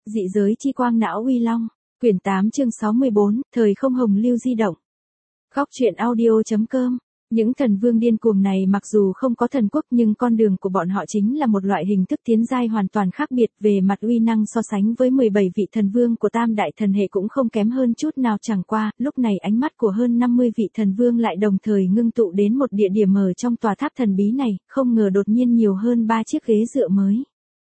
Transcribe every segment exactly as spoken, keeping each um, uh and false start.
Dị giới chi quang não uy long. Quyển tám chương sáu mươi bốn, thời không hồng lưu di động. Góc truyện audio.com. Những thần vương điên cuồng này mặc dù không có thần quốc nhưng con đường của bọn họ chính là một loại hình thức tiến giai hoàn toàn khác biệt, về mặt uy năng so sánh với mười bảy vị thần vương của tam đại thần hệ cũng không kém hơn chút nào. Chẳng qua, lúc này ánh mắt của hơn năm mươi vị thần vương lại đồng thời ngưng tụ đến một địa điểm ở trong tòa tháp thần bí này, không ngờ đột nhiên nhiều hơn ba chiếc ghế dựa mới.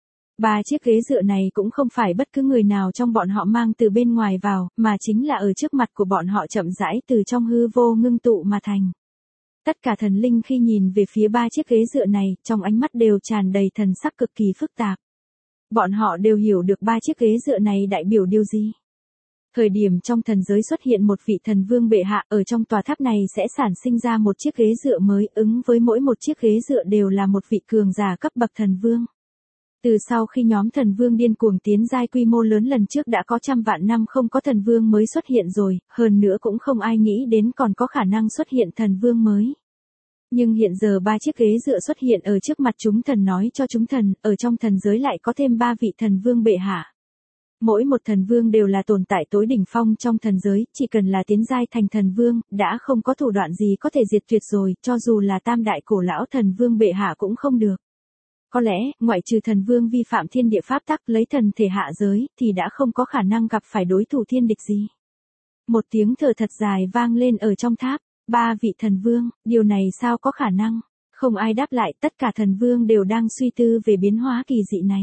Ba chiếc ghế dựa này cũng không phải bất cứ người nào trong bọn họ mang từ bên ngoài vào, mà chính là ở trước mặt của bọn họ chậm rãi từ trong hư vô ngưng tụ mà thành. Tất cả thần linh khi nhìn về phía ba chiếc ghế dựa này, trong ánh mắt đều tràn đầy thần sắc cực kỳ phức tạp. Bọn họ đều hiểu được ba chiếc ghế dựa này đại biểu điều gì. Thời điểm trong thần giới xuất hiện một vị thần vương bệ hạ, ở trong tòa tháp này sẽ sản sinh ra một chiếc ghế dựa mới, ứng với mỗi một chiếc ghế dựa đều là một vị cường giả cấp bậc thần vương. Từ sau khi nhóm thần vương điên cuồng tiến giai quy mô lớn lần trước đã có trăm vạn năm không có thần vương mới xuất hiện rồi, hơn nữa cũng không ai nghĩ đến còn có khả năng xuất hiện thần vương mới. Nhưng hiện giờ ba chiếc ghế dựa xuất hiện ở trước mặt chúng thần nói cho chúng thần, ở trong thần giới lại có thêm ba vị thần vương bệ hạ. Mỗi một thần vương đều là tồn tại tối đỉnh phong trong thần giới, chỉ cần là tiến giai thành thần vương, đã không có thủ đoạn gì có thể diệt tuyệt rồi, cho dù là tam đại cổ lão thần vương bệ hạ cũng không được. Có lẽ, ngoại trừ thần vương vi phạm thiên địa pháp tắc lấy thần thể hạ giới, thì đã không có khả năng gặp phải đối thủ thiên địch gì. Một tiếng thở thật dài vang lên ở trong tháp, ba vị thần vương, điều này sao có khả năng? Không ai đáp lại, tất cả thần vương đều đang suy tư về biến hóa kỳ dị này.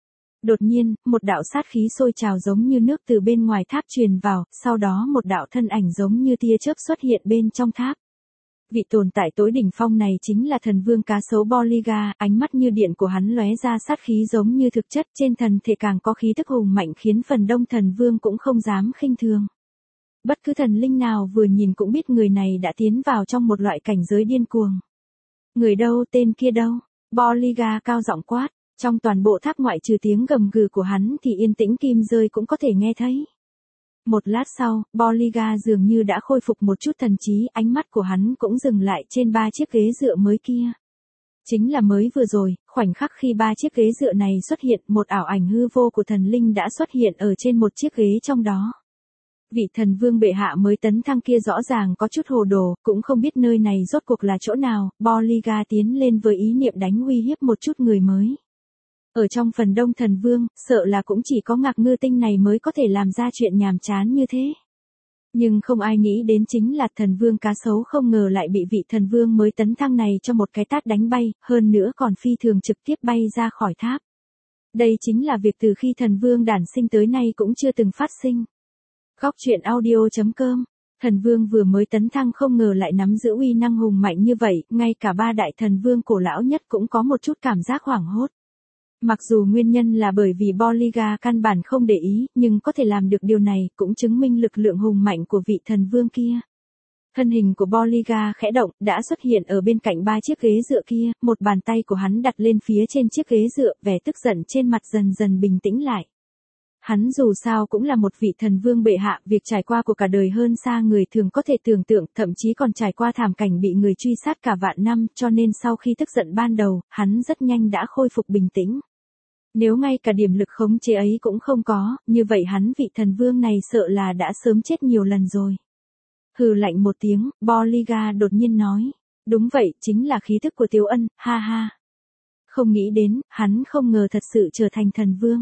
Đột nhiên, một đạo sát khí sôi trào giống như nước từ bên ngoài tháp truyền vào, sau đó một đạo thân ảnh giống như tia chớp xuất hiện bên trong tháp. Vị tồn tại tối đỉnh phong này chính là thần vương cá sấu Bolliga, ánh mắt như điện của hắn lóe ra sát khí giống như thực chất, trên thần thể càng có khí tức hùng mạnh khiến phần đông thần vương cũng không dám khinh thường. Bất cứ thần linh nào vừa nhìn cũng biết người này đã tiến vào trong một loại cảnh giới điên cuồng. Người đâu, tên kia đâu? Bolliga cao giọng quát, trong toàn bộ tháp ngoại trừ tiếng gầm gừ của hắn thì yên tĩnh kim rơi cũng có thể nghe thấy. Một lát sau, Bolliga dường như đã khôi phục một chút thần trí, ánh mắt của hắn cũng dừng lại trên ba chiếc ghế dựa mới kia. Chính là mới vừa rồi, khoảnh khắc khi ba chiếc ghế dựa này xuất hiện, một ảo ảnh hư vô của thần linh đã xuất hiện ở trên một chiếc ghế trong đó. Vị thần vương bệ hạ mới tấn thăng kia rõ ràng có chút hồ đồ, cũng không biết nơi này rốt cuộc là chỗ nào, Bolliga tiến lên với ý niệm đánh uy hiếp một chút người mới. Ở trong phần đông thần vương, sợ là cũng chỉ có Ngạc Ngư Tinh này mới có thể làm ra chuyện nhàm chán như thế. Nhưng không ai nghĩ đến chính là thần vương cá sấu không ngờ lại bị vị thần vương mới tấn thăng này cho một cái tát đánh bay, hơn nữa còn phi thường trực tiếp bay ra khỏi tháp. Đây chính là việc từ khi thần vương đản sinh tới nay cũng chưa từng phát sinh. Góc truyện audio.com. Thần vương vừa mới tấn thăng không ngờ lại nắm giữ uy năng hùng mạnh như vậy, ngay cả ba đại thần vương cổ lão nhất cũng có một chút cảm giác hoảng hốt. Mặc dù nguyên nhân là bởi vì Bolliga căn bản không để ý, nhưng có thể làm được điều này cũng chứng minh lực lượng hùng mạnh của vị thần vương kia. Thân hình của Bolliga khẽ động, đã xuất hiện ở bên cạnh ba chiếc ghế dựa kia, một bàn tay của hắn đặt lên phía trên chiếc ghế dựa, vẻ tức giận trên mặt dần dần bình tĩnh lại. Hắn dù sao cũng là một vị thần vương bệ hạ, việc trải qua của cả đời hơn xa người thường có thể tưởng tượng, thậm chí còn trải qua thảm cảnh bị người truy sát cả vạn năm, cho nên sau khi tức giận ban đầu, hắn rất nhanh đã khôi phục bình tĩnh. Nếu ngay cả điểm lực khống chế ấy cũng không có, như vậy hắn vị thần vương này sợ là đã sớm chết nhiều lần rồi. Hừ lạnh một tiếng, Bolliga đột nhiên nói, đúng vậy, chính là khí thức của Tiếu Ân, ha ha. Không nghĩ đến, hắn không ngờ thật sự trở thành thần vương.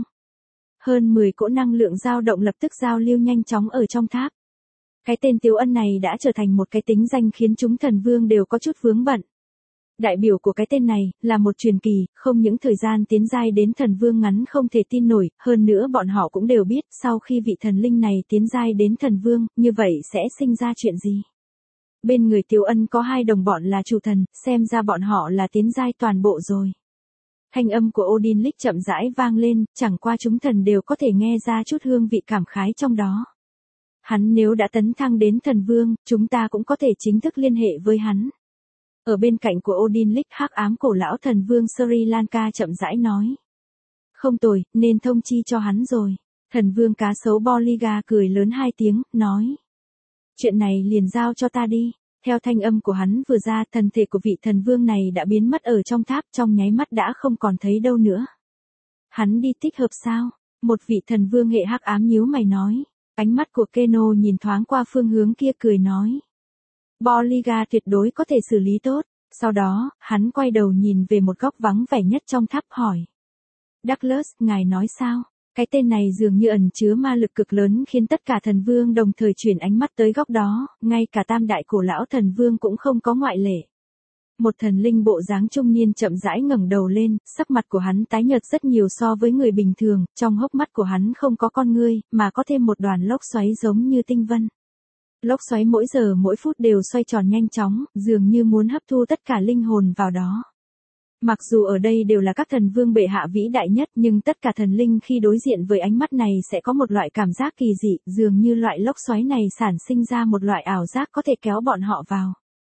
Hơn mười cỗ năng lượng dao động lập tức giao lưu nhanh chóng ở trong tháp. Cái tên Tiếu Ân này đã trở thành một cái tính danh khiến chúng thần vương đều có chút vướng bận. Đại biểu của cái tên này, là một truyền kỳ, không những thời gian tiến giai đến thần vương ngắn không thể tin nổi, hơn nữa bọn họ cũng đều biết, sau khi vị thần linh này tiến giai đến thần vương, như vậy sẽ sinh ra chuyện gì. Bên người Tiếu Ân có hai đồng bọn là chủ thần, xem ra bọn họ là tiến giai toàn bộ rồi. Thanh âm của Odin Lick chậm rãi vang lên, chẳng qua chúng thần đều có thể nghe ra chút hương vị cảm khái trong đó. Hắn nếu đã tấn thăng đến thần vương, chúng ta cũng có thể chính thức liên hệ với hắn. Ở bên cạnh của Odin Lick, hắc ám cổ lão thần vương Sri Lanka chậm rãi nói. Không tồi, nên thông chi cho hắn rồi. Thần vương cá sấu Bolliga cười lớn hai tiếng, nói. Chuyện này liền giao cho ta đi. Theo thanh âm của hắn vừa ra, thần thể của vị thần vương này đã biến mất ở trong tháp, trong nháy mắt đã không còn thấy đâu nữa. Hắn đi tích hợp sao? Một vị thần vương hệ hắc ám nhíu mày nói. Ánh mắt của Keno nhìn thoáng qua phương hướng kia cười nói. Bolliga tuyệt đối có thể xử lý tốt. Sau đó, hắn quay đầu nhìn về một góc vắng vẻ nhất trong tháp hỏi. Douglas, ngài nói sao? Cái tên này dường như ẩn chứa ma lực cực lớn khiến tất cả thần vương đồng thời chuyển ánh mắt tới góc đó, ngay cả tam đại cổ lão thần vương cũng không có ngoại lệ. Một thần linh bộ dáng trung niên chậm rãi ngẩng đầu lên, sắc mặt của hắn tái nhợt rất nhiều so với người bình thường, trong hốc mắt của hắn không có con ngươi, mà có thêm một đoàn lốc xoáy giống như tinh vân. Lốc xoáy mỗi giờ mỗi phút đều xoay tròn nhanh chóng, dường như muốn hấp thu tất cả linh hồn vào đó. Mặc dù ở đây đều là các thần vương bệ hạ vĩ đại nhất nhưng tất cả thần linh khi đối diện với ánh mắt này sẽ có một loại cảm giác kỳ dị, dường như loại lốc xoáy này sản sinh ra một loại ảo giác có thể kéo bọn họ vào.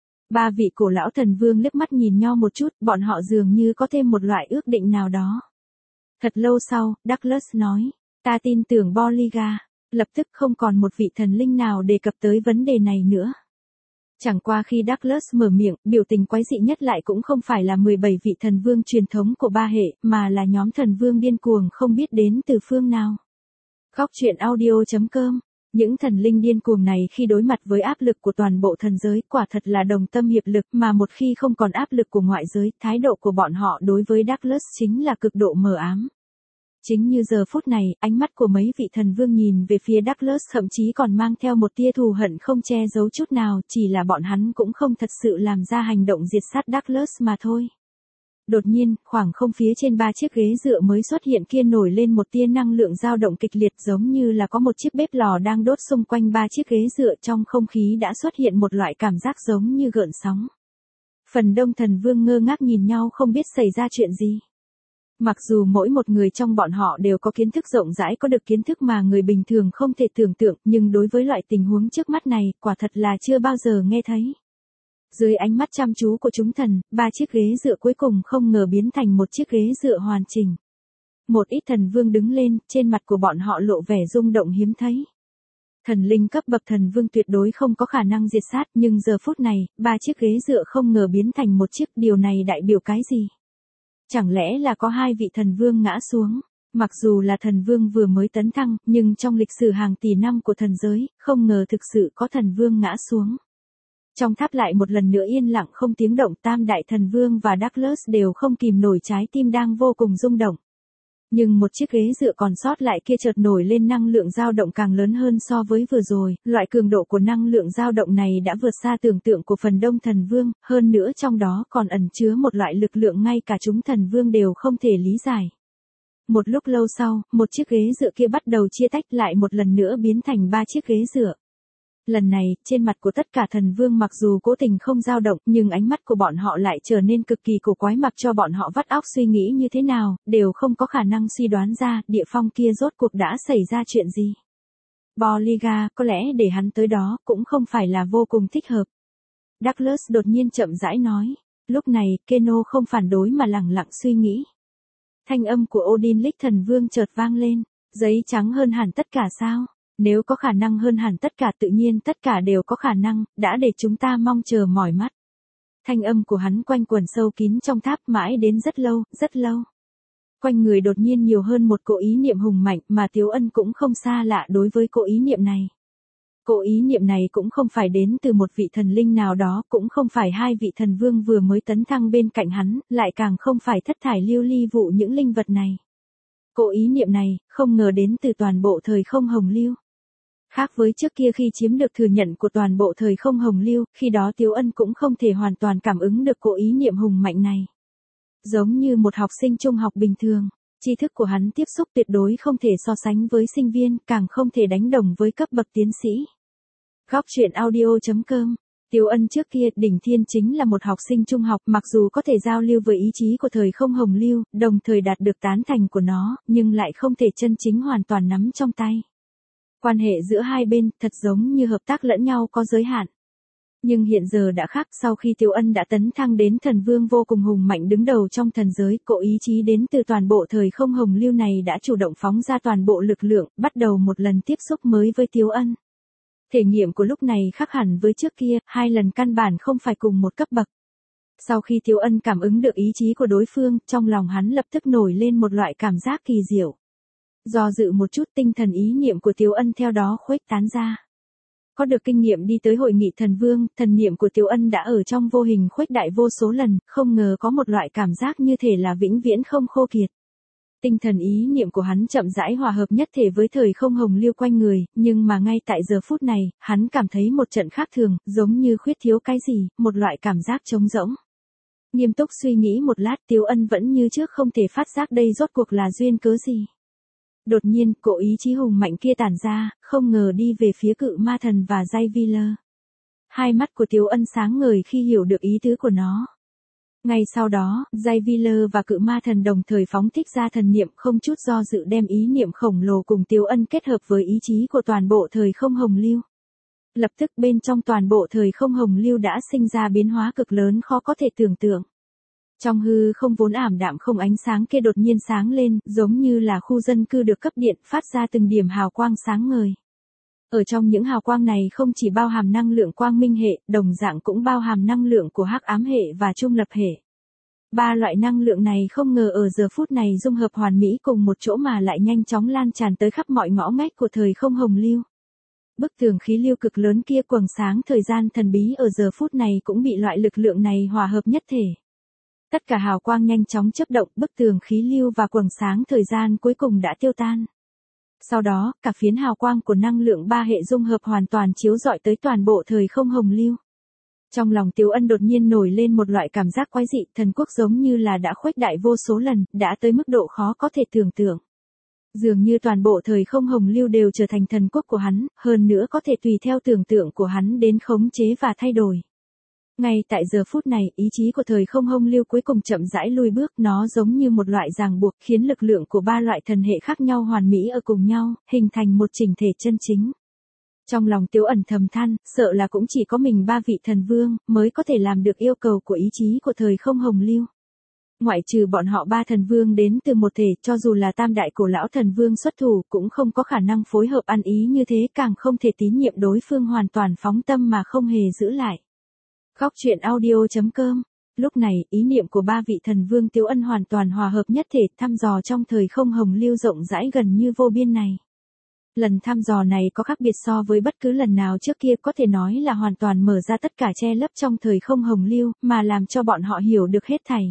Ba vị cổ lão thần vương liếc mắt nhìn nhau một chút, bọn họ dường như có thêm một loại ước định nào đó. Thật lâu sau, Douglas nói, ta tin tưởng Bolliga. Lập tức không còn một vị thần linh nào đề cập tới vấn đề này nữa. Chẳng qua khi Douglas mở miệng, biểu tình quái dị nhất lại cũng không phải là mười bảy vị thần vương truyền thống của ba hệ, mà là nhóm thần vương điên cuồng không biết đến từ phương nào. Góc truyện audio chấm com. Những thần linh điên cuồng này khi đối mặt với áp lực của toàn bộ thần giới quả thật là đồng tâm hiệp lực, mà một khi không còn áp lực của ngoại giới, thái độ của bọn họ đối với Douglas chính là cực độ mờ ám. Chính như giờ phút này, ánh mắt của mấy vị thần vương nhìn về phía Douglas thậm chí còn mang theo một tia thù hận không che giấu chút nào, chỉ là bọn hắn cũng không thật sự làm ra hành động diệt sát Douglas mà thôi. Đột nhiên, khoảng không phía trên ba chiếc ghế dựa mới xuất hiện kia nổi lên một tia năng lượng dao động kịch liệt giống như là có một chiếc bếp lò đang đốt xung quanh ba chiếc ghế dựa, trong không khí đã xuất hiện một loại cảm giác giống như gợn sóng. Phần đông thần vương ngơ ngác nhìn nhau không biết xảy ra chuyện gì. Mặc dù mỗi một người trong bọn họ đều có kiến thức rộng rãi, có được kiến thức mà người bình thường không thể tưởng tượng, nhưng đối với loại tình huống trước mắt này, quả thật là chưa bao giờ nghe thấy. Dưới ánh mắt chăm chú của chúng thần, ba chiếc ghế dựa cuối cùng không ngờ biến thành một chiếc ghế dựa hoàn chỉnh. Một ít thần vương đứng lên, trên mặt của bọn họ lộ vẻ rung động hiếm thấy. Thần linh cấp bậc thần vương tuyệt đối không có khả năng diệt sát, nhưng giờ phút này, ba chiếc ghế dựa không ngờ biến thành một chiếc, điều này đại biểu cái gì? Chẳng lẽ là có hai vị thần vương ngã xuống? Mặc dù là thần vương vừa mới tấn thăng, nhưng trong lịch sử hàng tỷ năm của thần giới, không ngờ thực sự có thần vương ngã xuống. Trong tháp lại một lần nữa yên lặng không tiếng động, tam đại thần vương và Douglas đều không kìm nổi trái tim đang vô cùng rung động. Nhưng một chiếc ghế dựa còn sót lại kia chợt nổi lên năng lượng dao động càng lớn hơn so với vừa rồi, loại cường độ của năng lượng dao động này đã vượt xa tưởng tượng của phần đông thần vương, hơn nữa trong đó còn ẩn chứa một loại lực lượng ngay cả chúng thần vương đều không thể lý giải. Một lúc lâu sau, một chiếc ghế dựa kia bắt đầu chia tách lại một lần nữa biến thành ba chiếc ghế dựa. Lần này, trên mặt của tất cả thần vương mặc dù cố tình không dao động, nhưng ánh mắt của bọn họ lại trở nên cực kỳ cổ quái, mặc cho bọn họ vắt óc suy nghĩ như thế nào, đều không có khả năng suy đoán ra, địa phong kia rốt cuộc đã xảy ra chuyện gì. Bolliga, có lẽ để hắn tới đó, cũng không phải là vô cùng thích hợp. Douglas đột nhiên chậm rãi nói. Lúc này, Keno không phản đối mà lẳng lặng suy nghĩ. Thanh âm của Odin Lịch thần vương chợt vang lên. Giấy trắng hơn hẳn tất cả sao? Nếu có khả năng hơn hẳn tất cả, tự nhiên tất cả đều có khả năng, đã để chúng ta mong chờ mỏi mắt. Thanh âm của hắn quanh quẩn sâu kín trong tháp mãi đến rất lâu, rất lâu. Quanh người đột nhiên nhiều hơn một cỗ ý niệm hùng mạnh, mà Tiếu Ân cũng không xa lạ đối với cỗ ý niệm này. Cỗ ý niệm này cũng không phải đến từ một vị thần linh nào đó, cũng không phải hai vị thần vương vừa mới tấn thăng bên cạnh hắn, lại càng không phải thất thải lưu ly vụ những linh vật này. Cỗ ý niệm này, không ngờ đến từ toàn bộ thời không hồng lưu. Khác với trước kia khi chiếm được thừa nhận của toàn bộ thời không hồng lưu, khi đó Tiếu Ân cũng không thể hoàn toàn cảm ứng được cỗ ý niệm hùng mạnh này. Giống như một học sinh trung học bình thường, tri thức của hắn tiếp xúc tuyệt đối không thể so sánh với sinh viên, càng không thể đánh đồng với cấp bậc tiến sĩ. Góc truyện audio chấm com. Tiếu Ân trước kia, đỉnh thiên chính là một học sinh trung học, mặc dù có thể giao lưu với ý chí của thời không hồng lưu, đồng thời đạt được tán thành của nó, nhưng lại không thể chân chính hoàn toàn nắm trong tay. Quan hệ giữa hai bên, thật giống như hợp tác lẫn nhau có giới hạn. Nhưng hiện giờ đã khác, sau khi Tiếu Ân đã tấn thăng đến thần vương vô cùng hùng mạnh đứng đầu trong thần giới, cỗ ý chí đến từ toàn bộ thời không hồng lưu này đã chủ động phóng ra toàn bộ lực lượng, bắt đầu một lần tiếp xúc mới với Tiếu Ân. Thể nghiệm của lúc này khác hẳn với trước kia, hai lần căn bản không phải cùng một cấp bậc. Sau khi Tiếu Ân cảm ứng được ý chí của đối phương, trong lòng hắn lập tức nổi lên một loại cảm giác kỳ diệu. Do dự một chút, tinh thần ý niệm của Tiếu Ân theo đó khuếch tán ra. Có được kinh nghiệm đi tới hội nghị thần vương, thần niệm của Tiếu Ân đã ở trong vô hình khuếch đại vô số lần, không ngờ có một loại cảm giác như thể là vĩnh viễn không khô kiệt. Tinh thần ý niệm của hắn chậm rãi hòa hợp nhất thể với thời không hồng lưu quanh người, nhưng mà ngay tại giờ phút này, hắn cảm thấy một trận khác thường, giống như khuyết thiếu cái gì, một loại cảm giác trống rỗng. Nghiêm túc suy nghĩ một lát, Tiếu Ân vẫn như trước không thể phát giác đây rốt cuộc là duyên cớ gì. Đột nhiên, cỗ ý chí hùng mạnh kia tản ra, không ngờ đi về phía cự ma thần và Jay Wheeler. Hai mắt của Tiếu Ân sáng ngời khi hiểu được ý tứ của nó. Ngay sau đó, Jay Wheeler và cự ma thần đồng thời phóng thích ra thần niệm, không chút do dự đem ý niệm khổng lồ cùng Tiếu Ân kết hợp với ý chí của toàn bộ thời không hồng lưu. Lập tức bên trong toàn bộ thời không hồng lưu đã sinh ra biến hóa cực lớn khó có thể tưởng tượng. Trong hư không vốn ảm đạm không ánh sáng kia đột nhiên sáng lên, giống như là khu dân cư được cấp điện, phát ra từng điểm hào quang sáng ngời. Ở trong những hào quang này không chỉ bao hàm năng lượng quang minh hệ, đồng dạng cũng bao hàm năng lượng của hắc ám hệ và trung lập hệ. Ba loại năng lượng này không ngờ ở giờ phút này dung hợp hoàn mỹ cùng một chỗ mà lại nhanh chóng lan tràn tới khắp mọi ngõ ngách của thời không hồng lưu. Bức tường khí lưu cực lớn kia quầng sáng thời gian thần bí ở giờ phút này cũng bị loại lực lượng này hòa hợp nhất thể. Tất cả hào quang nhanh chóng chớp động, bức tường khí lưu và quầng sáng thời gian cuối cùng đã tiêu tan. Sau đó, cả phiến hào quang của năng lượng ba hệ dung hợp hoàn toàn chiếu rọi tới toàn bộ thời không hồng lưu. Trong lòng Tiếu Ân đột nhiên nổi lên một loại cảm giác quái dị, thần quốc giống như là đã khuếch đại vô số lần, đã tới mức độ khó có thể tưởng tượng. Dường như toàn bộ thời không hồng lưu đều trở thành thần quốc của hắn, hơn nữa có thể tùy theo tưởng tượng của hắn đến khống chế và thay đổi. Ngay tại giờ phút này, ý chí của thời không hồng lưu cuối cùng chậm rãi lùi bước, nó giống như một loại ràng buộc khiến lực lượng của ba loại thần hệ khác nhau hoàn mỹ ở cùng nhau, hình thành một chỉnh thể chân chính. Trong lòng Tiếu Ẩn thầm than, sợ là cũng chỉ có mình ba vị thần vương mới có thể làm được yêu cầu của ý chí của thời không hồng lưu. Ngoại trừ bọn họ ba thần vương đến từ một thể, cho dù là tam đại cổ lão thần vương xuất thủ cũng không có khả năng phối hợp ăn ý như thế, càng không thể tín nhiệm đối phương hoàn toàn phóng tâm mà không hề giữ lại. Góc truyện audio chấm com. Lúc này, ý niệm của ba vị thần vương Tiếu Ân hoàn toàn hòa hợp nhất thể, thăm dò trong thời không hồng lưu rộng rãi gần như vô biên này. Lần thăm dò này có khác biệt so với bất cứ lần nào trước kia, có thể nói là hoàn toàn mở ra tất cả che lấp trong thời không hồng lưu, mà làm cho bọn họ hiểu được hết thảy.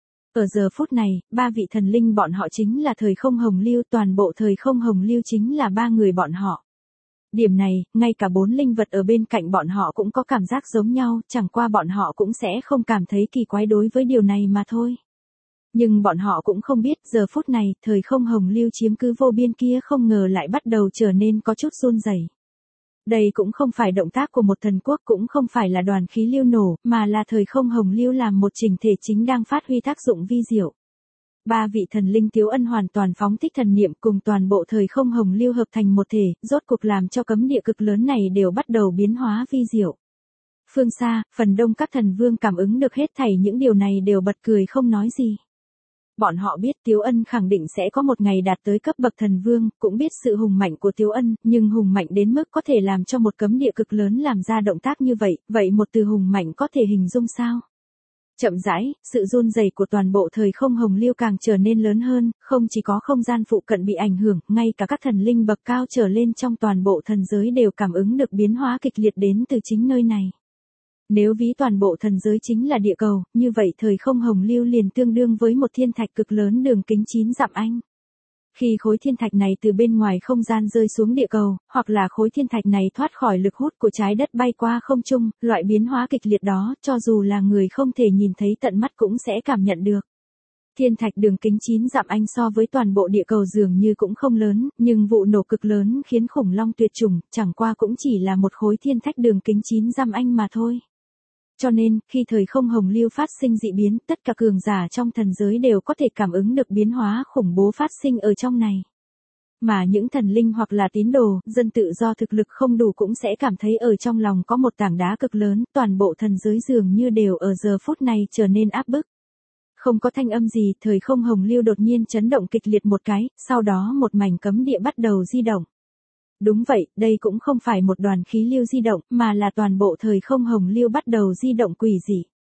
Ở giờ phút này, ba vị thần linh bọn họ chính là thời không hồng lưu, toàn bộ thời không hồng lưu chính là ba người bọn họ. Điểm này, ngay cả bốn linh vật ở bên cạnh bọn họ cũng có cảm giác giống nhau, chẳng qua bọn họ cũng sẽ không cảm thấy kỳ quái đối với điều này mà thôi. Nhưng bọn họ cũng không biết, giờ phút này, thời không hồng lưu chiếm cứ vô biên kia không ngờ lại bắt đầu trở nên có chút run rẩy. Đây cũng không phải động tác của một thần quốc, cũng không phải là đoàn khí lưu nổ, mà là thời không hồng lưu làm một chỉnh thể chính đang phát huy tác dụng vi diệu. Ba vị thần linh Tiếu Ân hoàn toàn phóng thích thần niệm cùng toàn bộ thời không hồng lưu hợp thành một thể, rốt cuộc làm cho cấm địa cực lớn này đều bắt đầu biến hóa vi diệu. Phương xa, phần đông các thần vương cảm ứng được hết thảy những điều này đều bật cười không nói gì. Bọn họ biết Tiếu Ân khẳng định sẽ có một ngày đạt tới cấp bậc thần vương, cũng biết sự hùng mạnh của Tiếu Ân, nhưng hùng mạnh đến mức có thể làm cho một cấm địa cực lớn làm ra động tác như vậy, vậy một từ hùng mạnh có thể hình dung sao? Chậm rãi, sự run rẩy của toàn bộ thời không hồng lưu càng trở nên lớn hơn, không chỉ có không gian phụ cận bị ảnh hưởng, ngay cả các thần linh bậc cao trở lên trong toàn bộ thần giới đều cảm ứng được biến hóa kịch liệt đến từ chính nơi này. Nếu ví toàn bộ thần giới chính là địa cầu, như vậy thời không hồng lưu liền tương đương với một thiên thạch cực lớn đường kính chín dặm anh. Khi khối thiên thạch này từ bên ngoài không gian rơi xuống địa cầu, hoặc là khối thiên thạch này thoát khỏi lực hút của trái đất bay qua không trung, loại biến hóa kịch liệt đó, cho dù là người không thể nhìn thấy tận mắt cũng sẽ cảm nhận được. Thiên thạch đường kính chín dặm anh so với toàn bộ địa cầu dường như cũng không lớn, nhưng vụ nổ cực lớn khiến khủng long tuyệt chủng, chẳng qua cũng chỉ là một khối thiên thạch đường kính chín dặm anh mà thôi. Cho nên, khi thời không hồng lưu phát sinh dị biến, tất cả cường giả trong thần giới đều có thể cảm ứng được biến hóa khủng bố phát sinh ở trong này. Mà những thần linh hoặc là tín đồ, dân tự do thực lực không đủ cũng sẽ cảm thấy ở trong lòng có một tảng đá cực lớn, toàn bộ thần giới dường như đều ở giờ phút này trở nên áp bức. Không có thanh âm gì, thời không hồng lưu đột nhiên chấn động kịch liệt một cái, sau đó một mảnh cấm địa bắt đầu di động. Đúng vậy, đây cũng không phải một đoàn khí lưu di động, mà là toàn bộ thời không hồng lưu bắt đầu di động quỷ dị.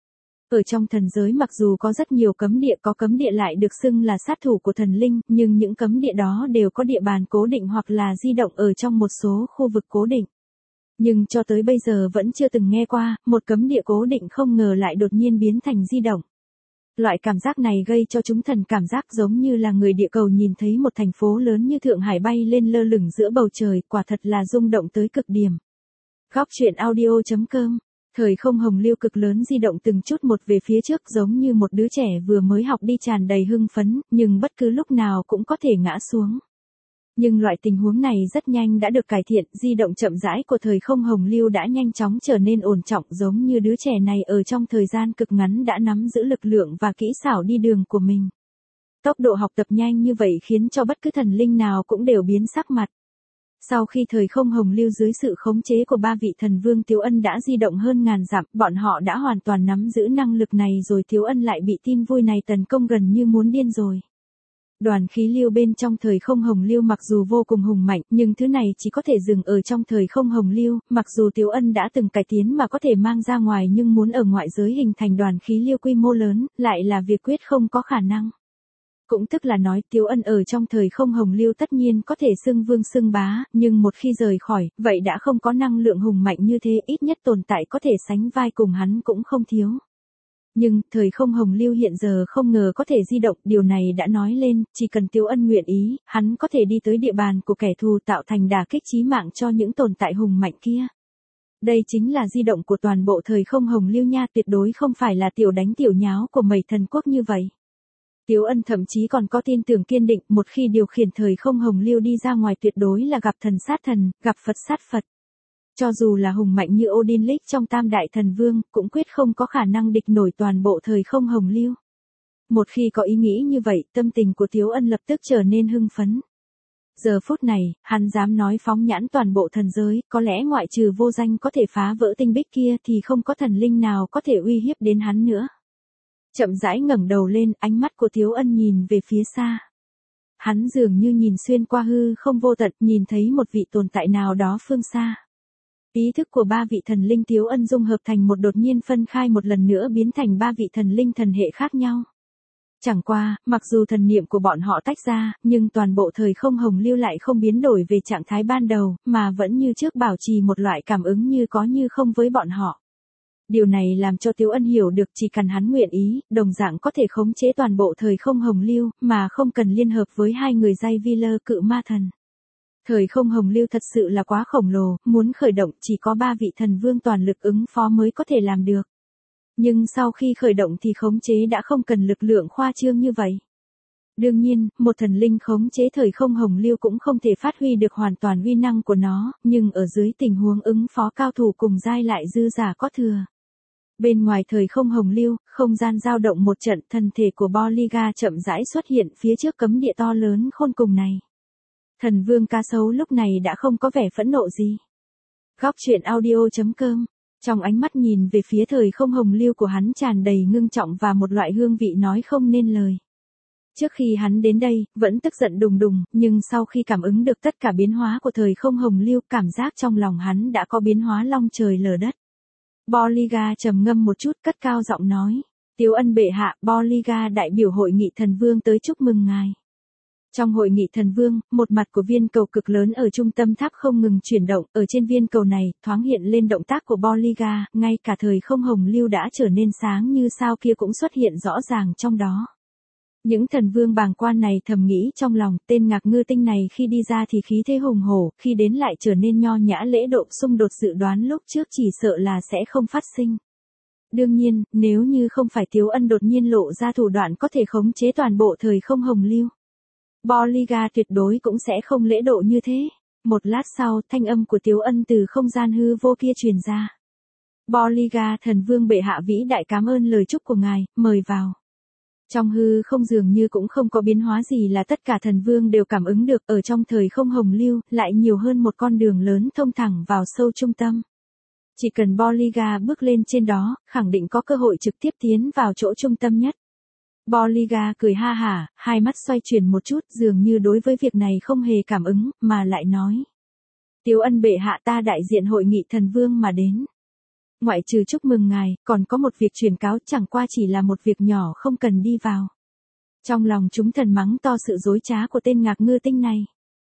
Ở trong thần giới mặc dù có rất nhiều cấm địa, có cấm địa lại được xưng là sát thủ của thần linh, nhưng những cấm địa đó đều có địa bàn cố định hoặc là di động ở trong một số khu vực cố định. Nhưng cho tới bây giờ vẫn chưa từng nghe qua, một cấm địa cố định không ngờ lại đột nhiên biến thành di động. Loại cảm giác này gây cho chúng thần cảm giác giống như là người địa cầu nhìn thấy một thành phố lớn như Thượng Hải bay lên lơ lửng giữa bầu trời, quả thật là rung động tới cực điểm. Góc truyện audio chấm com. Thời không hồng lưu cực lớn di động từng chút một về phía trước giống như một đứa trẻ vừa mới học đi tràn đầy hưng phấn, nhưng bất cứ lúc nào cũng có thể ngã xuống. Nhưng loại tình huống này rất nhanh đã được cải thiện, di động chậm rãi của thời không hồng lưu đã nhanh chóng trở nên ổn trọng giống như đứa trẻ này ở trong thời gian cực ngắn đã nắm giữ lực lượng và kỹ xảo đi đường của mình. Tốc độ học tập nhanh như vậy khiến cho bất cứ thần linh nào cũng đều biến sắc mặt. Sau khi thời không hồng lưu dưới sự khống chế của ba vị thần vương Tiếu Ân đã di động hơn ngàn dặm, bọn họ đã hoàn toàn nắm giữ năng lực này rồi. Tiếu Ân lại bị tin vui này tấn công gần như muốn điên rồi. Đoàn khí lưu bên trong thời không hồng lưu mặc dù vô cùng hùng mạnh, nhưng thứ này chỉ có thể dừng ở trong thời không hồng lưu, mặc dù Tiếu Ân đã từng cải tiến mà có thể mang ra ngoài nhưng muốn ở ngoại giới hình thành đoàn khí lưu quy mô lớn, lại là việc quyết không có khả năng. Cũng tức là nói Tiếu Ân ở trong thời không hồng lưu tất nhiên có thể xưng vương xưng bá, nhưng một khi rời khỏi, vậy đã không có năng lượng hùng mạnh như thế, ít nhất tồn tại có thể sánh vai cùng hắn cũng không thiếu. Nhưng, thời không hồng lưu hiện giờ không ngờ có thể di động, điều này đã nói lên, chỉ cần Tiếu Ân nguyện ý, hắn có thể đi tới địa bàn của kẻ thù tạo thành đả kích chí mạng cho những tồn tại hùng mạnh kia. Đây chính là di động của toàn bộ thời không hồng lưu nha, tuyệt đối không phải là tiểu đánh tiểu nháo của mấy thần quốc như vậy. Tiếu Ân thậm chí còn có tin tưởng kiên định, một khi điều khiển thời không hồng lưu đi ra ngoài tuyệt đối là gặp thần sát thần, gặp Phật sát Phật. Cho dù là hùng mạnh như Odin Lich trong Tam Đại Thần Vương, cũng quyết không có khả năng địch nổi toàn bộ thời không hồng lưu. Một khi có ý nghĩ như vậy, tâm tình của Tiếu Ân lập tức trở nên hưng phấn. Giờ phút này, hắn dám nói phóng nhãn toàn bộ thần giới, có lẽ ngoại trừ vô danh có thể phá vỡ tinh bích kia thì không có thần linh nào có thể uy hiếp đến hắn nữa. Chậm rãi ngẩng đầu lên, ánh mắt của Tiếu Ân nhìn về phía xa. Hắn dường như nhìn xuyên qua hư không vô tận, nhìn thấy một vị tồn tại nào đó phương xa. Ý thức của ba vị thần linh Tiếu Ân dung hợp thành một đột nhiên phân khai một lần nữa biến thành ba vị thần linh thần hệ khác nhau. Chẳng qua, mặc dù thần niệm của bọn họ tách ra, nhưng toàn bộ thời không hồng lưu lại không biến đổi về trạng thái ban đầu, mà vẫn như trước bảo trì một loại cảm ứng như có như không với bọn họ. Điều này làm cho Tiếu Ân hiểu được chỉ cần hắn nguyện ý, đồng dạng có thể khống chế toàn bộ thời không hồng lưu, mà không cần liên hợp với hai người giai vi lơ cự ma thần. Thời không hồng lưu thật sự là quá khổng lồ, muốn khởi động chỉ có ba vị thần vương toàn lực ứng phó mới có thể làm được. Nhưng sau khi khởi động thì khống chế đã không cần lực lượng khoa trương như vậy. Đương nhiên, một thần linh khống chế thời không hồng lưu cũng không thể phát huy được hoàn toàn uy năng của nó, nhưng ở dưới tình huống ứng phó cao thủ cùng giai lại dư giả có thừa. Bên ngoài thời không hồng lưu, không gian dao động một trận, thân thể của Bolliga chậm rãi xuất hiện phía trước cấm địa to lớn khôn cùng này. Thần vương cá sấu lúc này đã không có vẻ phẫn nộ gì. Góc truyện audio chấm com. Trong ánh mắt nhìn về phía thời không hồng lưu của hắn tràn đầy ngưng trọng và một loại hương vị nói không nên lời. Trước khi hắn đến đây, vẫn tức giận đùng đùng, nhưng sau khi cảm ứng được tất cả biến hóa của thời không hồng lưu, cảm giác trong lòng hắn đã có biến hóa long trời lở đất. Bolliga trầm ngâm một chút, cất cao giọng nói. Tiếu Ân bệ hạ, Bolliga đại biểu hội nghị thần vương tới chúc mừng ngài. Trong hội nghị thần vương, một mặt của viên cầu cực lớn ở trung tâm tháp không ngừng chuyển động, ở trên viên cầu này, thoáng hiện lên động tác của Bolliga, ngay cả thời không hồng lưu đã trở nên sáng như sao kia cũng xuất hiện rõ ràng trong đó. Những thần vương bàng quan này thầm nghĩ trong lòng, tên ngạc ngư tinh này khi đi ra thì khí thế hùng hổ, khi đến lại trở nên nho nhã lễ độ, xung đột dự đoán lúc trước chỉ sợ là sẽ không phát sinh. Đương nhiên, nếu như không phải Tiếu Ân đột nhiên lộ ra thủ đoạn có thể khống chế toàn bộ thời không hồng lưu, Bolliga tuyệt đối cũng sẽ không lễ độ như thế. Một lát sau, thanh âm của Tiếu Ân từ không gian hư vô kia truyền ra. Bolliga thần vương bệ hạ vĩ đại cảm ơn lời chúc của ngài, mời vào. Trong hư không dường như cũng không có biến hóa gì là tất cả thần vương đều cảm ứng được, ở trong thời không hồng lưu, lại nhiều hơn một con đường lớn thông thẳng vào sâu trung tâm. Chỉ cần Bolliga bước lên trên đó, khẳng định có cơ hội trực tiếp tiến vào chỗ trung tâm nhất. Bolliga cười ha hả, hai mắt xoay chuyển một chút, dường như đối với việc này không hề cảm ứng, mà lại nói. Tiếu Ân bệ hạ, ta đại diện hội nghị thần vương mà đến. Ngoại trừ chúc mừng ngài, còn có một việc truyền cáo, chẳng qua chỉ là một việc nhỏ không cần đi vào. Trong lòng chúng thần mắng to sự dối trá của tên Ngạc Ngư Tinh này.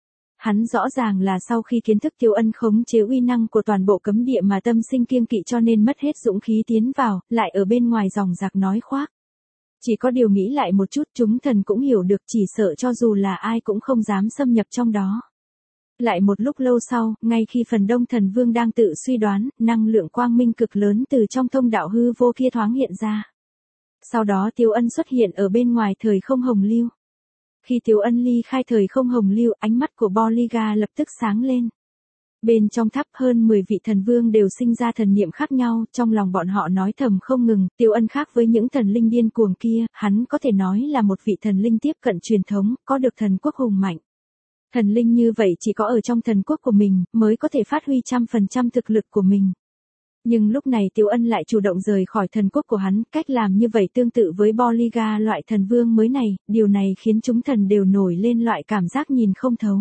Hắn rõ ràng là sau khi kiến thức Tiếu Ân khống chế uy năng của toàn bộ cấm địa mà tâm sinh kiêng kỵ cho nên mất hết dũng khí tiến vào, lại ở bên ngoài dòng giặc nói khoác. Chỉ có điều nghĩ lại một chút, chúng thần cũng hiểu được, chỉ sợ cho dù là ai cũng không dám xâm nhập trong đó. Lại một lúc lâu sau, ngay khi phần đông thần vương đang tự suy đoán, năng lượng quang minh cực lớn từ trong thông đạo hư vô kia thoáng hiện ra. Sau đó Tiếu Ân xuất hiện ở bên ngoài thời không hồng lưu. Khi Tiếu Ân ly khai thời không hồng lưu, ánh mắt của Bolliga lập tức sáng lên. Bên trong tháp hơn mười vị thần vương đều sinh ra thần niệm khác nhau, trong lòng bọn họ nói thầm không ngừng, Tiếu Ân khác với những thần linh điên cuồng kia, hắn có thể nói là một vị thần linh tiếp cận truyền thống, có được thần quốc hùng mạnh. Thần linh như vậy chỉ có ở trong thần quốc của mình, mới có thể phát huy trăm phần trăm thực lực của mình. Nhưng lúc này Tiếu Ân lại chủ động rời khỏi thần quốc của hắn, cách làm như vậy tương tự với Bolliga loại thần vương mới này, điều này khiến chúng thần đều nổi lên loại cảm giác nhìn không thấu.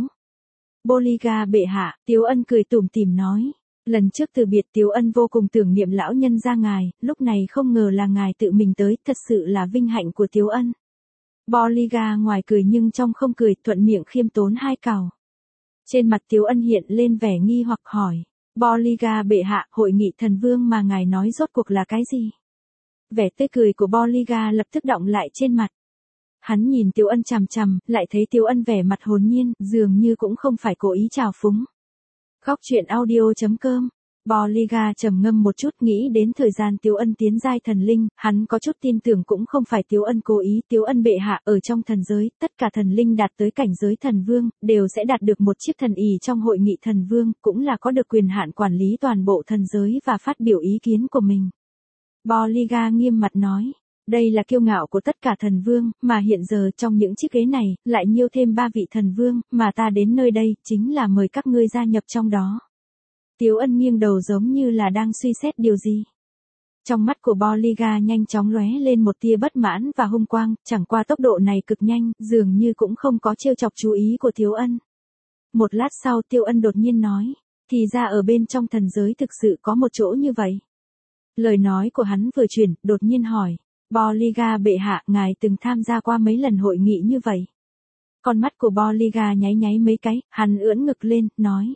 Bolliga bệ hạ, Tiếu Ân cười tủm tỉm nói. Lần trước từ biệt Tiếu Ân vô cùng tưởng niệm lão nhân gia ngài, lúc này không ngờ là ngài tự mình tới, thật sự là vinh hạnh của Tiếu Ân. Bolliga ngoài cười nhưng trong không cười, thuận miệng khiêm tốn hai cào. Trên mặt Tiếu Ân hiện lên vẻ nghi hoặc hỏi. Bolliga bệ hạ, hội nghị thần vương mà ngài nói rốt cuộc là cái gì? Vẻ tươi cười của Bolliga lập tức đọng lại trên mặt. Hắn nhìn Tiếu Ân chằm chằm, lại thấy Tiếu Ân vẻ mặt hồn nhiên, dường như cũng không phải cố ý trào phúng. Góc truyện audio chấm com. Bolliga trầm ngâm một chút, nghĩ đến thời gian Tiếu Ân tiến giai thần linh, hắn có chút tin tưởng cũng không phải Tiếu Ân cố ý. Tiếu Ân bệ hạ, ở trong thần giới, tất cả thần linh đạt tới cảnh giới thần vương, đều sẽ đạt được một chiếc thần ỷ trong hội nghị thần vương, cũng là có được quyền hạn quản lý toàn bộ thần giới và phát biểu ý kiến của mình. Bolliga nghiêm mặt nói, đây là kiêu ngạo của tất cả thần vương, mà hiện giờ trong những chiếc ghế này, lại nhiêu thêm ba vị thần vương, mà ta đến nơi đây, chính là mời các ngươi gia nhập trong đó. Tiếu Ân nghiêng đầu giống như là đang suy xét điều gì. Trong mắt của Bolliga nhanh chóng lóe lên một tia bất mãn và hung quang, chẳng qua tốc độ này cực nhanh, dường như cũng không có trêu chọc chú ý của Tiếu Ân. Một lát sau Tiếu Ân đột nhiên nói, thì ra ở bên trong thần giới thực sự có một chỗ như vậy. Lời nói của hắn vừa chuyển, đột nhiên hỏi, Bolliga bệ hạ, ngài từng tham gia qua mấy lần hội nghị như vậy? Con mắt của Bolliga nháy nháy mấy cái, hắn ưỡn ngực lên, nói.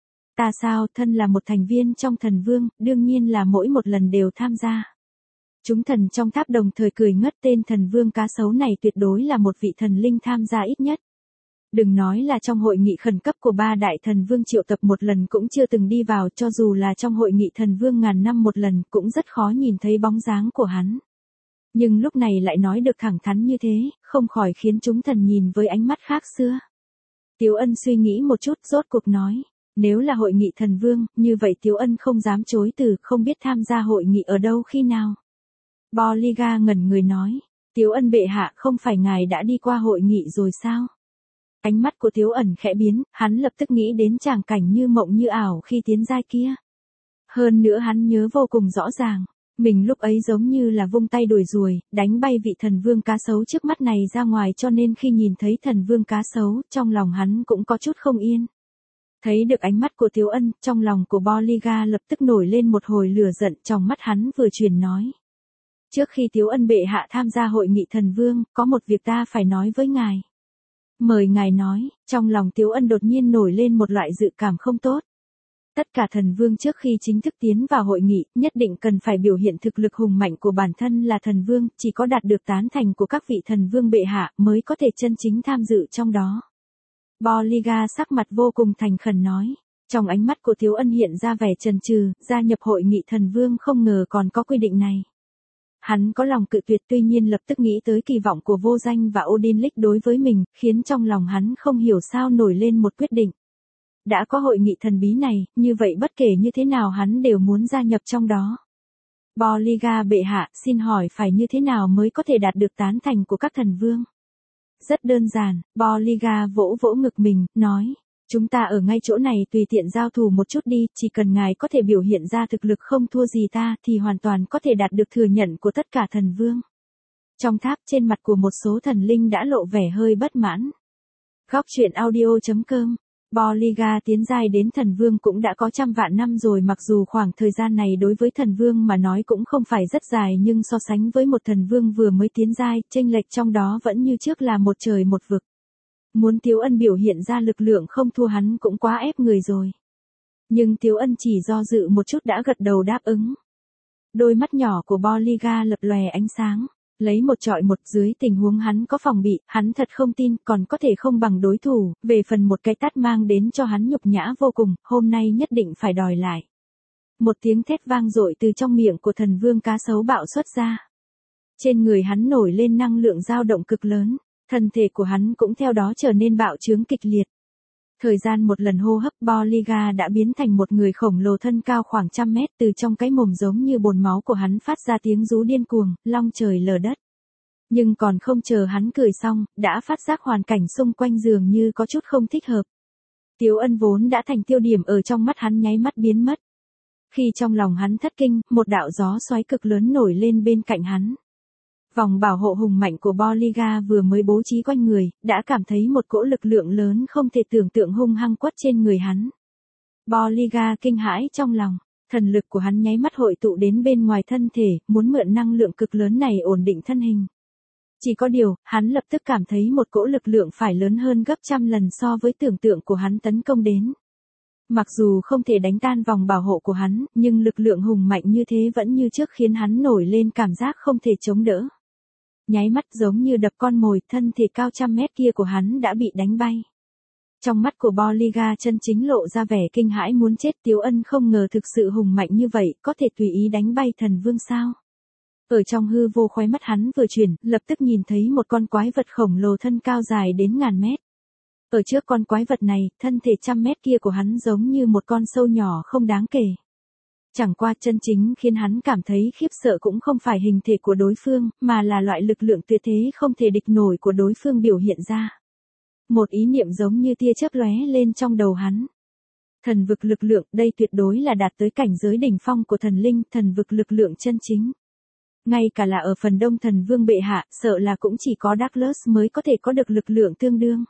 Ta sao, thân là một thành viên trong thần vương, đương nhiên là mỗi một lần đều tham gia. Chúng thần trong tháp đồng thời cười ngất, tên thần vương cá sấu này tuyệt đối là một vị thần linh tham gia ít nhất. Đừng nói là trong hội nghị khẩn cấp của ba đại thần vương triệu tập một lần cũng chưa từng đi vào, cho dù là trong hội nghị thần vương ngàn năm một lần cũng rất khó nhìn thấy bóng dáng của hắn. Nhưng lúc này lại nói được thẳng thắn như thế, không khỏi khiến chúng thần nhìn với ánh mắt khác xưa. Tiếu Ân suy nghĩ một chút, rốt cuộc nói. Nếu là hội nghị thần vương, như vậy Tiếu Ân không dám chối từ, không biết tham gia hội nghị ở đâu khi nào. Bolliga ngẩn người nói, Tiếu Ân bệ hạ, không phải ngài đã đi qua hội nghị rồi sao? Ánh mắt của Tiếu Ẩn khẽ biến, hắn lập tức nghĩ đến tràng cảnh như mộng như ảo khi tiến giai kia. Hơn nữa hắn nhớ vô cùng rõ ràng, mình lúc ấy giống như là vung tay đuổi ruồi, đánh bay vị thần vương cá sấu trước mắt này ra ngoài, cho nên khi nhìn thấy thần vương cá sấu, trong lòng hắn cũng có chút không yên. Thấy được ánh mắt của Tiếu Ân, trong lòng của Bolliga lập tức nổi lên một hồi lửa giận, trong mắt hắn vừa chuyển nói. Trước khi Tiếu Ân bệ hạ tham gia hội nghị thần vương, có một việc ta phải nói với ngài. Mời ngài nói, trong lòng Tiếu Ân đột nhiên nổi lên một loại dự cảm không tốt. Tất cả thần vương trước khi chính thức tiến vào hội nghị, nhất định cần phải biểu hiện thực lực hùng mạnh của bản thân là thần vương, chỉ có đạt được tán thành của các vị thần vương bệ hạ mới có thể chân chính tham dự trong đó. Bolliga sắc mặt vô cùng thành khẩn nói. Trong ánh mắt của Tiếu Ân hiện ra vẻ chần chừ, gia nhập hội nghị thần vương không ngờ còn có quy định này. Hắn có lòng cự tuyệt, tuy nhiên lập tức nghĩ tới kỳ vọng của Vô Danh và Odin Lick đối với mình, khiến trong lòng hắn không hiểu sao nổi lên một quyết định. Đã có hội nghị thần bí này, như vậy bất kể như thế nào hắn đều muốn gia nhập trong đó. Bolliga bệ hạ, xin hỏi phải như thế nào mới có thể đạt được tán thành của các thần vương? Rất đơn giản, Bolliga vỗ vỗ ngực mình, nói. Chúng ta ở ngay chỗ này tùy tiện giao thủ một chút đi, chỉ cần ngài có thể biểu hiện ra thực lực không thua gì ta thì hoàn toàn có thể đạt được thừa nhận của tất cả thần vương. Trong tháp, trên mặt của một số thần linh đã lộ vẻ hơi bất mãn. Góc truyện audio chấm com Boliga tiến giai đến thần vương cũng đã có trăm vạn năm rồi, mặc dù khoảng thời gian này đối với thần vương mà nói cũng không phải rất dài, nhưng so sánh với một thần vương vừa mới tiến giai, chênh lệch trong đó vẫn như trước là một trời một vực. Muốn Tiếu Ân biểu hiện ra lực lượng không thua hắn cũng quá ép người rồi. Nhưng Tiếu Ân chỉ do dự một chút đã gật đầu đáp ứng. Đôi mắt nhỏ của Boliga lập lòe ánh sáng. Lấy một trọi một, dưới tình huống hắn có phòng bị, hắn thật không tin còn có thể không bằng đối thủ, về phần một cái tát mang đến cho hắn nhục nhã vô cùng, hôm nay nhất định phải đòi lại. Một tiếng thét vang dội từ trong miệng của thần vương cá sấu bạo xuất ra. Trên người hắn nổi lên năng lượng dao động cực lớn, thân thể của hắn cũng theo đó trở nên bạo trướng kịch liệt. Thời gian một lần hô hấp, Boliga đã biến thành một người khổng lồ thân cao khoảng trăm mét, từ trong cái mồm giống như bồn máu của hắn phát ra tiếng rú điên cuồng, long trời lở đất. Nhưng còn không chờ hắn cười xong, đã phát giác hoàn cảnh xung quanh dường như có chút không thích hợp. Tiếu Ân vốn đã thành tiêu điểm ở trong mắt hắn nháy mắt biến mất. Khi trong lòng hắn thất kinh, một đạo gió xoáy cực lớn nổi lên bên cạnh hắn. Vòng bảo hộ hùng mạnh của Boliga vừa mới bố trí quanh người, đã cảm thấy một cỗ lực lượng lớn không thể tưởng tượng hung hăng quất trên người hắn. Boliga kinh hãi trong lòng, thần lực của hắn nháy mắt hội tụ đến bên ngoài thân thể, muốn mượn năng lượng cực lớn này ổn định thân hình. Chỉ có điều, hắn lập tức cảm thấy một cỗ lực lượng phải lớn hơn gấp trăm lần so với tưởng tượng của hắn tấn công đến. Mặc dù không thể đánh tan vòng bảo hộ của hắn, nhưng lực lượng hùng mạnh như thế vẫn như trước khiến hắn nổi lên cảm giác không thể chống đỡ. Nháy mắt giống như đập con mồi, thân thể cao trăm mét kia của hắn đã bị đánh bay. Trong mắt của Boliga chân chính lộ ra vẻ kinh hãi muốn chết. Tiếu Ân không ngờ thực sự hùng mạnh như vậy, có thể tùy ý đánh bay thần vương sao. Ở trong hư vô khóe mắt hắn vừa chuyển, lập tức nhìn thấy một con quái vật khổng lồ thân cao dài đến ngàn mét. Ở trước con quái vật này, thân thể trăm mét kia của hắn giống như một con sâu nhỏ không đáng kể. Chẳng qua chân chính khiến hắn cảm thấy khiếp sợ cũng không phải hình thể của đối phương, mà là loại lực lượng tuyệt thế không thể địch nổi của đối phương biểu hiện ra. Một ý niệm giống như tia chớp lóe lên trong đầu hắn. Thần vực lực lượng, đây tuyệt đối là đạt tới cảnh giới đỉnh phong của thần linh, thần vực lực lượng chân chính. Ngay cả là ở phần đông thần vương bệ hạ, sợ là cũng chỉ có Douglas mới có thể có được lực lượng tương đương.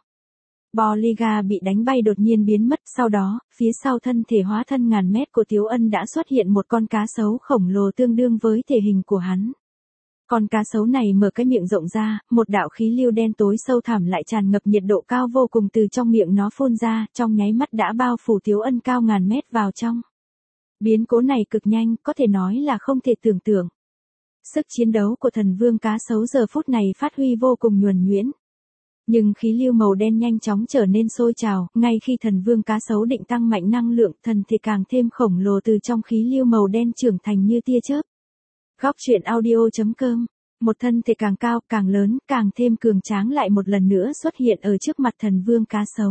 Boliga bị đánh bay đột nhiên biến mất, sau đó, phía sau thân thể hóa thân ngàn mét của Tiếu Ân đã xuất hiện một con cá sấu khổng lồ tương đương với thể hình của hắn. Con cá sấu này mở cái miệng rộng ra, một đạo khí lưu đen tối sâu thẳm lại tràn ngập nhiệt độ cao vô cùng từ trong miệng nó phun ra, trong nháy mắt đã bao phủ Tiếu Ân cao ngàn mét vào trong. Biến cố này cực nhanh, có thể nói là không thể tưởng tượng. Sức chiến đấu của thần vương cá sấu giờ phút này phát huy vô cùng nhuần nhuyễn. Nhưng khí lưu màu đen nhanh chóng trở nên sôi trào, ngay khi thần vương cá sấu định tăng mạnh năng lượng, thần thì càng thêm khổng lồ từ trong khí lưu màu đen trưởng thành như tia chớp. Góc truyện audio chấm com, một thân thể càng cao, càng lớn, càng thêm cường tráng lại một lần nữa xuất hiện ở trước mặt thần vương cá sấu.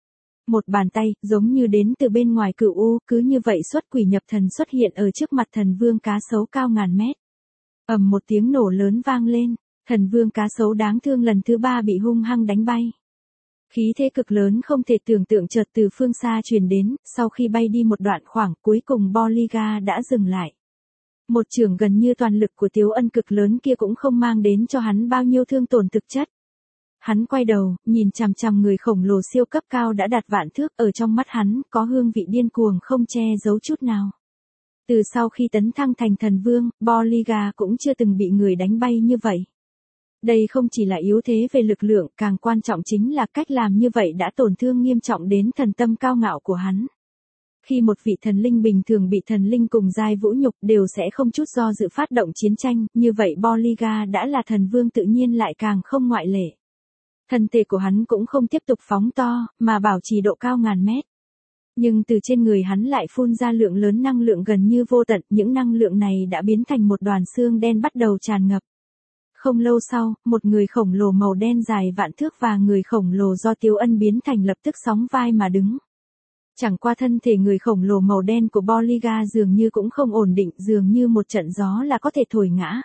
Một bàn tay, giống như đến từ bên ngoài cửu u, cứ như vậy xuất quỷ nhập thần xuất hiện ở trước mặt thần vương cá sấu cao ngàn mét. Ầm một tiếng nổ lớn vang lên. Thần vương cá sấu đáng thương lần thứ ba bị hung hăng đánh bay. Khí thế cực lớn không thể tưởng tượng chợt từ phương xa truyền đến, sau khi bay đi một đoạn khoảng cuối cùng Boliga đã dừng lại. Một chưởng gần như toàn lực của Tiếu Ân cực lớn kia cũng không mang đến cho hắn bao nhiêu thương tổn thực chất. Hắn quay đầu, nhìn chằm chằm người khổng lồ siêu cấp cao đã đạt vạn thước, ở trong mắt hắn có hương vị điên cuồng không che giấu chút nào. Từ sau khi tấn thăng thành thần vương, Boliga cũng chưa từng bị người đánh bay như vậy. Đây không chỉ là yếu thế về lực lượng, càng quan trọng chính là cách làm như vậy đã tổn thương nghiêm trọng đến thần tâm cao ngạo của hắn. Khi một vị thần linh bình thường bị thần linh cùng giai vũ nhục đều sẽ không chút do dự phát động chiến tranh, như vậy Boliga đã là thần vương tự nhiên lại càng không ngoại lệ. Thân thể của hắn cũng không tiếp tục phóng to, mà bảo trì độ cao ngàn mét. Nhưng từ trên người hắn lại phun ra lượng lớn năng lượng gần như vô tận, những năng lượng này đã biến thành một đoàn xương đen bắt đầu tràn ngập. Không lâu sau, một người khổng lồ màu đen dài vạn thước và người khổng lồ do Tiếu Ân biến thành lập tức sóng vai mà đứng. Chẳng qua thân thể người khổng lồ màu đen của Boliga dường như cũng không ổn định, dường như một trận gió là có thể thổi ngã.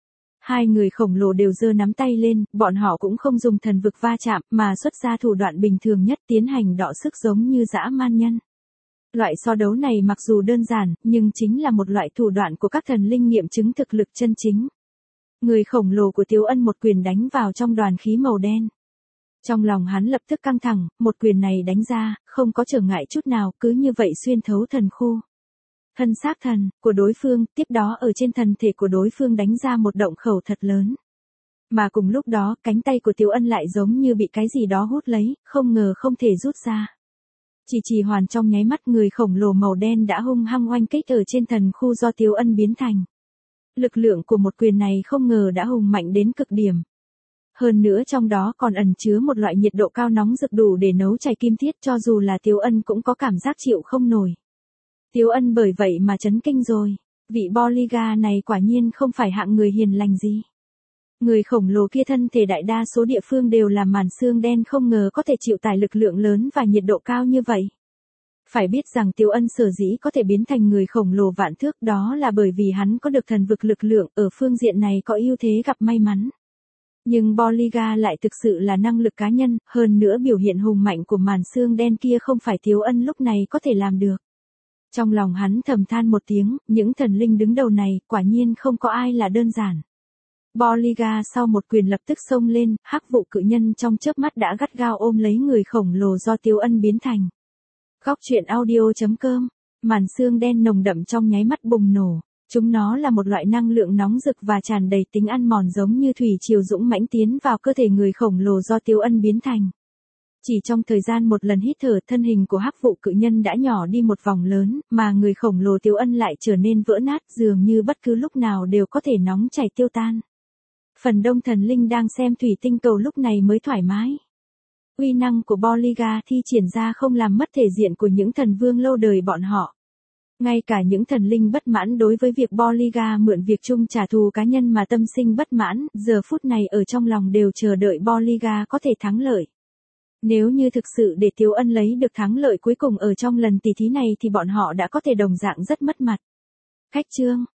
Hai người khổng lồ đều giơ nắm tay lên, bọn họ cũng không dùng thần vực va chạm, mà xuất ra thủ đoạn bình thường nhất tiến hành đọ sức giống như dã man nhân. Loại so đấu này mặc dù đơn giản, nhưng chính là một loại thủ đoạn của các thần linh nghiệm chứng thực lực chân chính. Người khổng lồ của Tiếu Ân một quyền đánh vào trong đoàn khí màu đen. Trong lòng hắn lập tức căng thẳng, một quyền này đánh ra, không có trở ngại chút nào, cứ như vậy xuyên thấu thần khu. Thân xác thần của đối phương, tiếp đó ở trên thần thể của đối phương đánh ra một động khẩu thật lớn. Mà cùng lúc đó, cánh tay của Tiếu Ân lại giống như bị cái gì đó hút lấy, không ngờ không thể rút ra. Chỉ trì hoàn trong nháy mắt, người khổng lồ màu đen đã hung hăng oanh kích ở trên thần khu do Tiếu Ân biến thành. Lực lượng của một quyền này không ngờ đã hùng mạnh đến cực điểm. Hơn nữa trong đó còn ẩn chứa một loại nhiệt độ cao nóng rực đủ để nấu chảy kim thiết, cho dù là Tiếu Ân cũng có cảm giác chịu không nổi. Tiếu Ân bởi vậy mà chấn kinh rồi. Vị Bolliger này quả nhiên không phải hạng người hiền lành gì. Người khổng lồ kia thân thể đại đa số địa phương đều là màn xương đen, không ngờ có thể chịu tải lực lượng lớn và nhiệt độ cao như vậy. Phải biết rằng Tiếu Ân sở dĩ có thể biến thành người khổng lồ vạn thước đó là bởi vì hắn có được thần vực lực lượng, ở phương diện này có ưu thế gặp may mắn. Nhưng Bolliger lại thực sự là năng lực cá nhân, hơn nữa biểu hiện hùng mạnh của màn xương đen kia không phải Tiếu Ân lúc này có thể làm được. Trong lòng hắn thầm than một tiếng, những thần linh đứng đầu này, quả nhiên không có ai là đơn giản. Bolliger sau một quyền lập tức xông lên, hắc vụ cự nhân trong chớp mắt đã gắt gao ôm lấy người khổng lồ do Tiếu Ân biến thành. Góc truyện audio chấm com, màn xương đen nồng đậm trong nháy mắt bùng nổ. Chúng nó là một loại năng lượng nóng rực và tràn đầy tính ăn mòn, giống như thủy triều dũng mãnh tiến vào cơ thể người khổng lồ do Tiếu Ân biến thành. Chỉ trong thời gian một lần hít thở, thân hình của hắc vụ cự nhân đã nhỏ đi một vòng lớn, mà người khổng lồ Tiếu Ân lại trở nên vỡ nát, dường như bất cứ lúc nào đều có thể nóng chảy tiêu tan. Phần đông thần linh đang xem thủy tinh cầu lúc này mới thoải mái. Uy năng của Bolliger thi triển ra không làm mất thể diện của những thần vương lâu đời bọn họ. Ngay cả những thần linh bất mãn đối với việc Bolliger mượn việc chung trả thù cá nhân mà tâm sinh bất mãn, giờ phút này ở trong lòng đều chờ đợi Bolliger có thể thắng lợi. Nếu như thực sự để Tiếu Ân lấy được thắng lợi cuối cùng ở trong lần tỷ thí này thì bọn họ đã có thể đồng dạng rất mất mặt. Khách chương